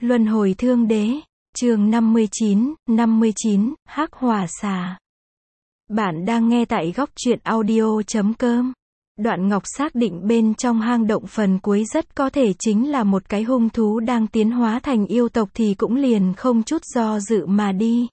Luân hồi thương đế, chương 59, Hắc Hỏa Xà. Bạn đang nghe tại góc truyện audio.com. Đoạn Ngọc xác định bên trong hang động phần cuối rất có thể chính là một cái hung thú đang tiến hóa thành yêu tộc thì cũng liền không chút do dự mà đi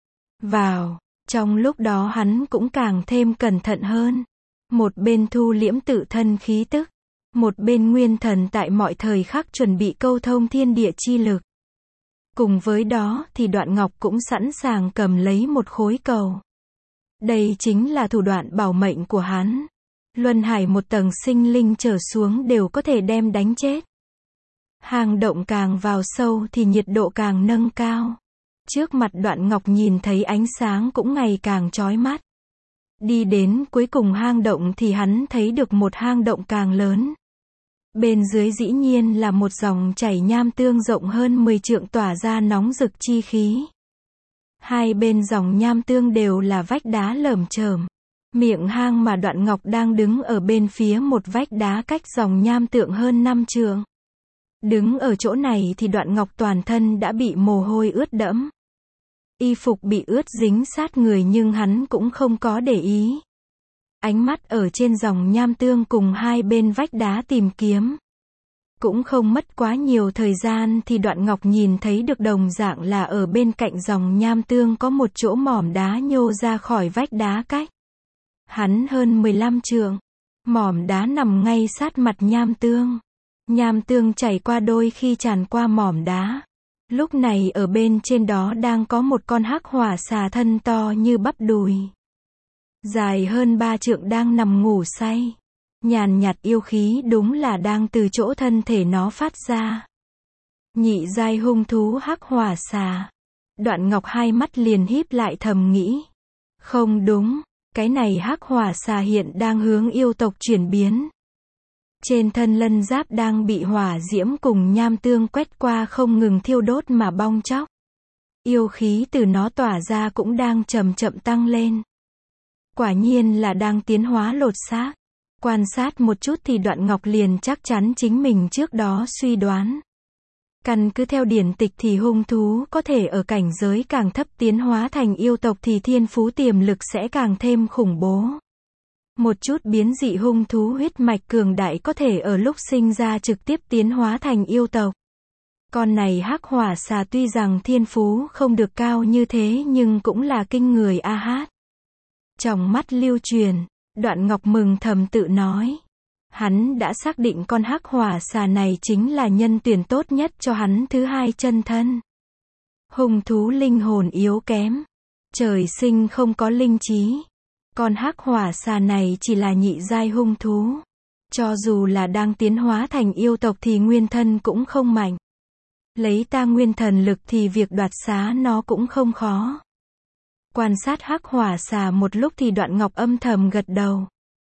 vào. Trong lúc đó hắn cũng càng thêm cẩn thận hơn. Một bên thu liễm tự thân khí tức, một bên nguyên thần tại mọi thời khắc chuẩn bị câu thông thiên địa chi lực. Cùng với đó thì Đoạn Ngọc cũng sẵn sàng cầm lấy một khối cầu. Đây chính là thủ đoạn bảo mệnh của hắn. Luân hải một tầng sinh linh trở xuống đều có thể đem đánh chết. Hang động càng vào sâu thì nhiệt độ càng nâng cao. Trước mặt Đoạn Ngọc nhìn thấy ánh sáng cũng ngày càng chói mắt. Đi đến cuối cùng hang động thì hắn thấy được một hang động càng lớn. Bên dưới dĩ nhiên là một dòng chảy nham tương rộng hơn 10 trượng tỏa ra nóng rực chi khí. Hai bên dòng nham tương đều là vách đá lởm chởm. Miệng hang mà Đoạn Ngọc đang đứng ở bên phía một vách đá cách dòng nham tượng hơn 5 trượng. Đứng ở chỗ này thì Đoạn Ngọc toàn thân đã bị mồ hôi ướt đẫm. Y phục bị ướt dính sát người nhưng hắn cũng không có để ý. Ánh mắt ở trên dòng nham tương cùng hai bên vách đá tìm kiếm. Cũng không mất quá nhiều thời gian thì Đoạn Ngọc nhìn thấy được đồng dạng là ở bên cạnh dòng nham tương có một chỗ mỏm đá nhô ra khỏi vách đá cách hắn hơn 15 trượng. Mỏm đá nằm ngay sát mặt nham tương. Nham tương chảy qua đôi khi tràn qua mỏm đá. Lúc này ở bên trên đó đang có một con hắc hỏa xà thân to như bắp đùi. Dài hơn 3 trượng đang nằm ngủ say. Nhàn nhạt yêu khí đúng là đang từ chỗ thân thể nó phát ra. Nhị giai hung thú hắc hỏa xà. Đoạn Ngọc hai mắt liền híp lại thầm nghĩ. Không đúng, cái này hắc hỏa xà hiện đang hướng yêu tộc chuyển biến. Trên thân lân giáp đang bị hỏa diễm cùng nham tương quét qua không ngừng thiêu đốt mà bong chóc. Yêu khí từ nó tỏa ra cũng đang chậm chậm tăng lên. Quả nhiên là đang tiến hóa lột xác. Quan sát một chút thì Đoạn Ngọc liền chắc chắn chính mình trước đó suy đoán. Căn cứ theo điển tịch thì hung thú có thể ở cảnh giới càng thấp tiến hóa thành yêu tộc thì thiên phú tiềm lực sẽ càng thêm khủng bố. Một chút biến dị hung thú huyết mạch cường đại có thể ở lúc sinh ra trực tiếp tiến hóa thành yêu tộc. Con này hắc hỏa xà tuy rằng thiên phú không được cao như thế nhưng cũng là kinh người a hát. Trong mắt lưu truyền, Đoạn Ngọc mừng thầm tự nói. Hắn đã xác định con hắc hỏa xà này chính là nhân tuyển tốt nhất cho hắn thứ hai chân thân. Hung thú linh hồn yếu kém. Trời sinh không có linh trí. Con hắc hỏa xà này chỉ là nhị giai hung thú. Cho dù là đang tiến hóa thành yêu tộc thì nguyên thân cũng không mạnh. Lấy ta nguyên thần lực thì việc đoạt xá nó cũng không khó. Quan sát hắc hỏa xà một lúc thì Đoạn Ngọc âm thầm gật đầu.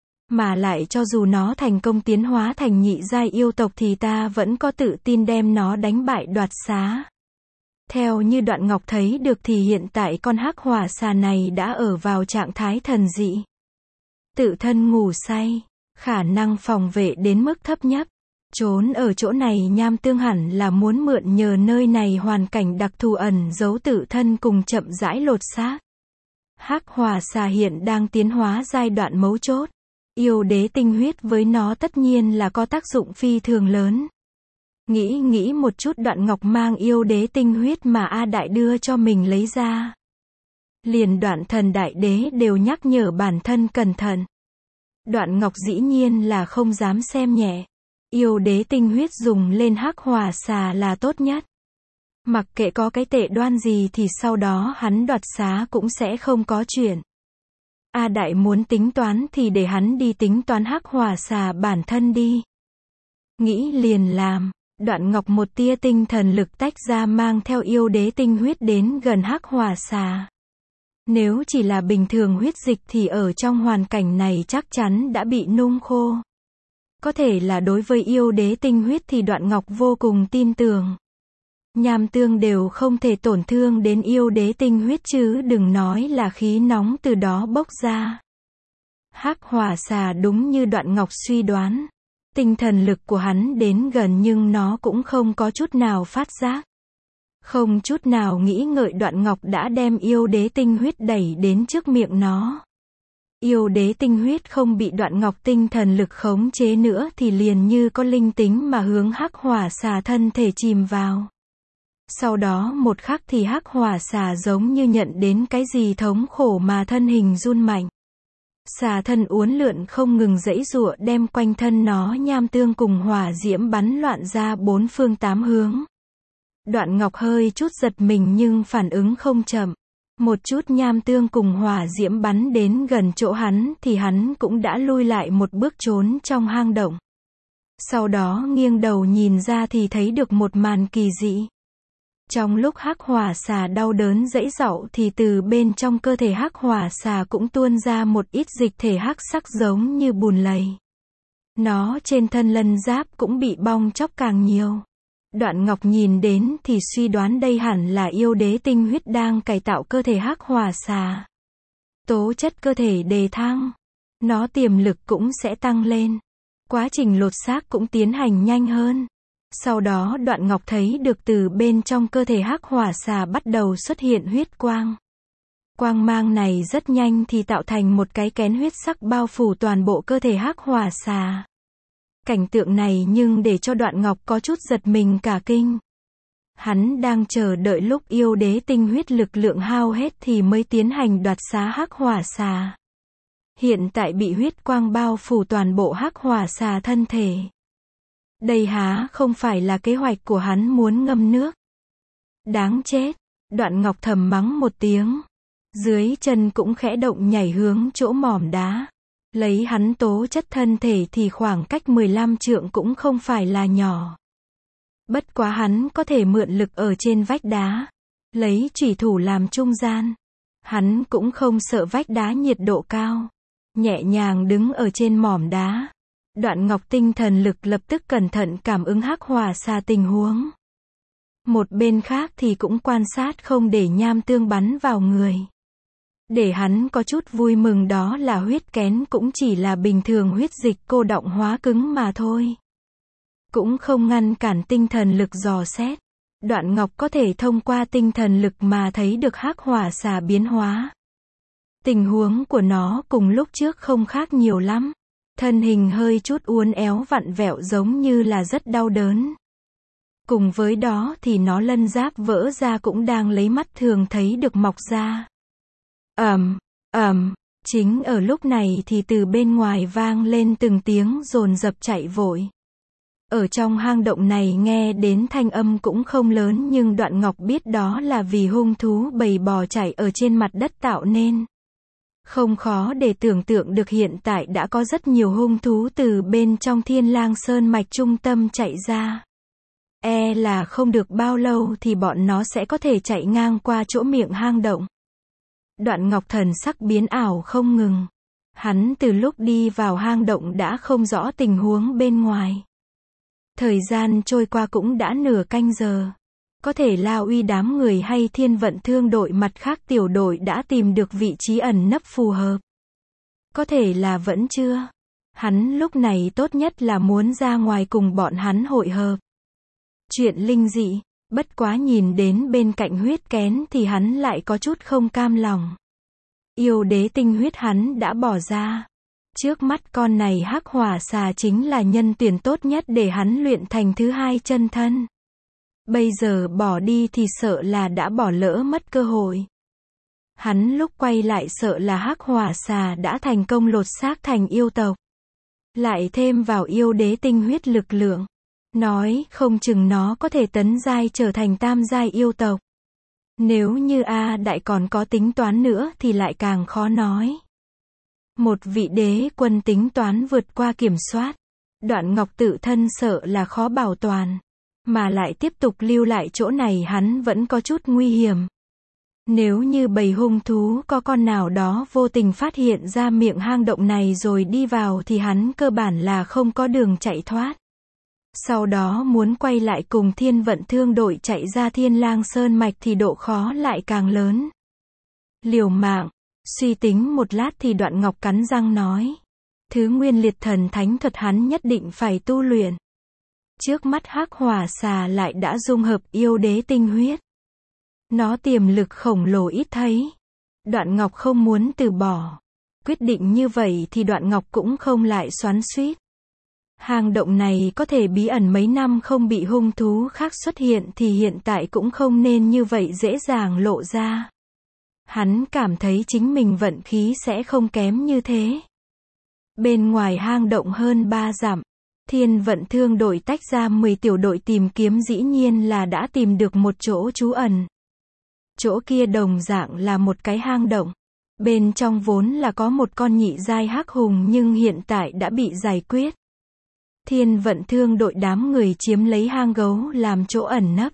Mà lại cho dù nó thành công tiến hóa thành nhị giai yêu tộc thì ta vẫn có tự tin đem nó đánh bại đoạt xá. Theo như Đoạn Ngọc thấy được thì hiện tại con hắc hỏa xà này đã ở vào trạng thái thần dị. Tự thân ngủ say, khả năng phòng vệ đến mức thấp nhất. Trốn ở chỗ này nham tương hẳn là muốn mượn nhờ nơi này hoàn cảnh đặc thù ẩn giấu tự thân cùng chậm rãi lột xác. Hắc hỏa xà hiện đang tiến hóa giai đoạn mấu chốt. Yêu đế tinh huyết với nó tất nhiên là có tác dụng phi thường lớn. Nghĩ một chút Đoạn Ngọc mang yêu đế tinh huyết mà A Đại đưa cho mình lấy ra. Liền Đoạn Thần Đại Đế đều nhắc nhở bản thân cẩn thận. Đoạn Ngọc dĩ nhiên là không dám xem nhẹ. Yêu đế tinh huyết dùng lên hắc hỏa xà là tốt nhất. Mặc kệ có cái tệ đoan gì thì sau đó hắn đoạt xá cũng sẽ không có chuyện. A Đại muốn tính toán thì để hắn đi tính toán hắc hỏa xà bản thân đi. Nghĩ liền làm. Đoạn Ngọc một tia tinh thần lực tách ra mang theo yêu đế tinh huyết đến gần hắc hỏa xà. Nếu chỉ là bình thường huyết dịch thì ở trong hoàn cảnh này chắc chắn đã bị nung khô. Có thể là đối với yêu đế tinh huyết thì Đoạn Ngọc vô cùng tin tưởng. Nham tương đều không thể tổn thương đến yêu đế tinh huyết chứ đừng nói là khí nóng từ đó bốc ra. Hắc hỏa xà đúng như Đoạn Ngọc suy đoán. Tinh thần lực của hắn đến gần nhưng nó cũng không có chút nào phát giác. Không chút nào nghĩ ngợi Đoạn Ngọc đã đem yêu đế tinh huyết đẩy đến trước miệng nó. Yêu đế tinh huyết không bị Đoạn Ngọc tinh thần lực khống chế nữa thì liền như có linh tính mà hướng hắc hỏa xà thân thể chìm vào. Sau đó một khắc thì hắc hỏa xà giống như nhận đến cái gì thống khổ mà thân hình run mạnh. Xà thân uốn lượn không ngừng giãy giụa đem quanh thân nó nham tương cùng hỏa diễm bắn loạn ra bốn phương tám hướng. Đoạn Ngọc hơi chút giật mình nhưng phản ứng không chậm. Một chút nham tương cùng hỏa diễm bắn đến gần chỗ hắn thì hắn cũng đã lui lại một bước trốn trong hang động. Sau đó nghiêng đầu nhìn ra thì thấy được một màn kỳ dị. Trong lúc hắc hỏa xà đau đớn giãy giụa thì từ bên trong cơ thể hắc hỏa xà cũng tuôn ra một ít dịch thể hắc sắc giống như bùn lầy. Nó trên thân lân giáp cũng bị bong tróc càng nhiều. Đoạn Ngọc nhìn đến thì suy đoán đây hẳn là yêu đế tinh huyết đang cải tạo cơ thể hắc hỏa xà. Tố chất cơ thể đề thăng, nó tiềm lực cũng sẽ tăng lên. Quá trình lột xác cũng tiến hành nhanh hơn. Sau đó Đoạn Ngọc thấy được từ bên trong cơ thể hắc hỏa xà bắt đầu xuất hiện huyết quang. Quang mang này rất nhanh thì tạo thành một cái kén huyết sắc bao phủ toàn bộ cơ thể hắc hỏa xà. Cảnh tượng này nhưng để cho Đoạn Ngọc có chút giật mình cả kinh. Hắn đang chờ đợi lúc yêu đế tinh huyết lực lượng hao hết thì mới tiến hành đoạt xá hắc hỏa xà. Hiện tại bị huyết quang bao phủ toàn bộ hắc hỏa xà thân thể. Đây há không phải là kế hoạch của hắn muốn ngâm nước. Đáng chết, Đoạn Ngọc thầm mắng một tiếng. Dưới chân cũng khẽ động nhảy hướng chỗ mỏm đá. Lấy hắn tố chất thân thể thì khoảng cách 15 trượng cũng không phải là nhỏ. Bất quá hắn có thể mượn lực ở trên vách đá. Lấy chủy thủ làm trung gian. Hắn cũng không sợ vách đá nhiệt độ cao. Nhẹ nhàng đứng ở trên mỏm đá. Đoạn Ngọc tinh thần lực lập tức cẩn thận cảm ứng hắc hỏa xà tình huống. Một bên khác thì cũng quan sát không để nham tương bắn vào người. Để hắn có chút vui mừng đó là huyết kén cũng chỉ là bình thường huyết dịch cô đọng hóa cứng mà thôi. Cũng không ngăn cản tinh thần lực dò xét. Đoạn Ngọc có thể thông qua tinh thần lực mà thấy được hắc hỏa xà biến hóa. Tình huống của nó cùng lúc trước không khác nhiều lắm. Thân hình hơi chút uốn éo vặn vẹo giống như là rất đau đớn. Cùng với đó thì nó lân giáp vỡ ra cũng đang lấy mắt thường thấy được mọc ra. Chính ở lúc này thì từ bên ngoài vang lên từng tiếng dồn dập chạy vội. Ở trong hang động này nghe đến thanh âm cũng không lớn nhưng Đoạn Ngọc biết đó là vì hung thú bầy bò chạy ở trên mặt đất tạo nên. Không khó để tưởng tượng được hiện tại đã có rất nhiều hung thú từ bên trong Thiên Lang Sơn mạch trung tâm chạy ra. E là không được bao lâu thì bọn nó sẽ có thể chạy ngang qua chỗ miệng hang động. Đoạn Ngọc thần sắc biến ảo không ngừng. Hắn từ lúc đi vào hang động đã không rõ tình huống bên ngoài. Thời gian trôi qua cũng đã nửa canh giờ. Có thể La Uy đám người hay Thiên Vận Thương đội mặt khác tiểu đội đã tìm được vị trí ẩn nấp phù hợp. Có thể là vẫn chưa. Hắn lúc này tốt nhất là muốn ra ngoài cùng bọn hắn hội hợp. Chuyện linh dị, bất quá nhìn đến bên cạnh huyết kén thì hắn lại có chút không cam lòng. Yêu đế tinh huyết hắn đã bỏ ra. Trước mắt con này hắc hỏa xà chính là nhân tuyển tốt nhất để hắn luyện thành thứ hai chân thân. Bây giờ bỏ đi thì sợ là đã bỏ lỡ mất cơ hội. Hắn lúc quay lại sợ là hắc hỏa xà đã thành công lột xác thành yêu tộc. Lại thêm vào yêu đế tinh huyết lực lượng. Nói không chừng nó có thể tấn giai trở thành tam giai yêu tộc. Nếu như A Đại còn có tính toán nữa thì lại càng khó nói. Một vị đế quân tính toán vượt qua kiểm soát. Đoạn Ngọc tự thân sợ là khó bảo toàn. Mà lại tiếp tục lưu lại chỗ này hắn vẫn có chút nguy hiểm. Nếu như bầy hung thú có con nào đó vô tình phát hiện ra miệng hang động này rồi đi vào thì hắn cơ bản là không có đường chạy thoát. Sau đó muốn quay lại cùng Thiên Vận Thương đội chạy ra Thiên Lang Sơn mạch thì độ khó lại càng lớn. Liều mạng, suy tính một lát thì Đoạn Ngọc cắn răng nói. Thứ nguyên liệt thần thánh thuật hắn nhất định phải tu luyện. Trước mắt hắc hỏa xà lại đã dung hợp yêu đế tinh huyết. Nó tiềm lực khổng lồ ít thấy. Đoạn Ngọc không muốn từ bỏ. Quyết định như vậy thì Đoạn Ngọc cũng không lại xoắn xuýt. Hang động này có thể bí ẩn mấy năm không bị hung thú khác xuất hiện thì hiện tại cũng không nên như vậy dễ dàng lộ ra. Hắn cảm thấy chính mình vận khí sẽ không kém như thế. Bên ngoài hang động hơn 3 dặm, Thiên Vận Thương đội tách ra 10 tiểu đội tìm kiếm, dĩ nhiên là đã tìm được một chỗ trú ẩn. Chỗ kia đồng dạng là một cái hang động. Bên trong vốn là có một con nhị giai hắc hùng nhưng hiện tại đã bị giải quyết. Thiên Vận Thương đội đám người chiếm lấy hang gấu làm chỗ ẩn nấp.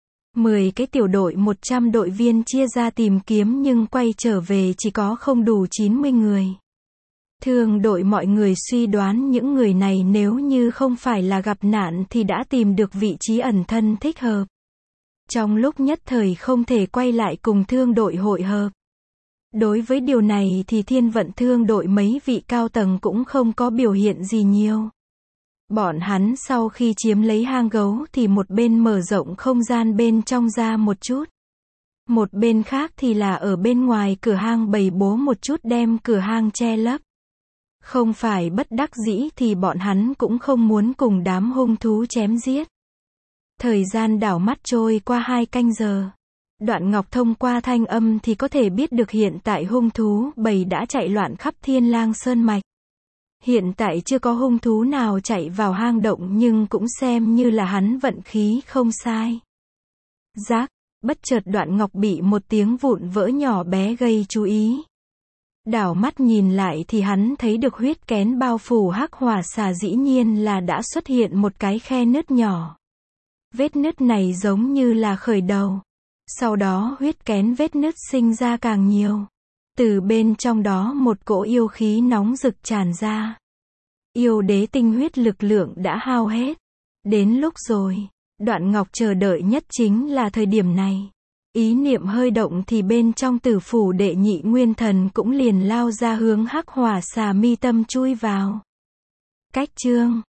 10 cái tiểu đội 100 đội viên chia ra tìm kiếm nhưng quay trở về chỉ có không đủ 90 người. Thương đội mọi người suy đoán những người này nếu như không phải là gặp nạn thì đã tìm được vị trí ẩn thân thích hợp. Trong lúc nhất thời không thể quay lại cùng thương đội hội hợp. Đối với điều này thì Thiên Vận Thương đội mấy vị cao tầng cũng không có biểu hiện gì nhiều. Bọn hắn sau khi chiếm lấy hang gấu thì một bên mở rộng không gian bên trong ra một chút. Một bên khác thì là ở bên ngoài cửa hang bày bố một chút đem cửa hang che lấp. Không phải bất đắc dĩ thì bọn hắn cũng không muốn cùng đám hung thú chém giết. Thời gian đảo mắt trôi qua 2 canh giờ. Đoạn Ngọc thông qua thanh âm thì có thể biết được hiện tại hung thú bầy đã chạy loạn khắp Thiên Lang Sơn mạch. Hiện tại chưa có hung thú nào chạy vào hang động nhưng cũng xem như là hắn vận khí không sai. Rác, bất chợt Đoạn Ngọc bị một tiếng vụn vỡ nhỏ bé gây chú ý. Đảo mắt nhìn lại thì hắn thấy được huyết kén bao phủ hắc hỏa xà, dĩ nhiên là đã xuất hiện một cái khe nứt nhỏ. Vết nứt này giống như là khởi đầu. Sau đó huyết kén vết nứt sinh ra càng nhiều. Từ bên trong đó một cỗ yêu khí nóng rực tràn ra. Yêu đế tinh huyết lực lượng đã hao hết. Đến lúc rồi. Đoạn Ngọc chờ đợi nhất chính là thời điểm này. Ý niệm hơi động thì bên trong tử phủ đệ nhị nguyên thần cũng liền lao ra hướng hắc hỏa xà mi tâm chui vào. Cách chương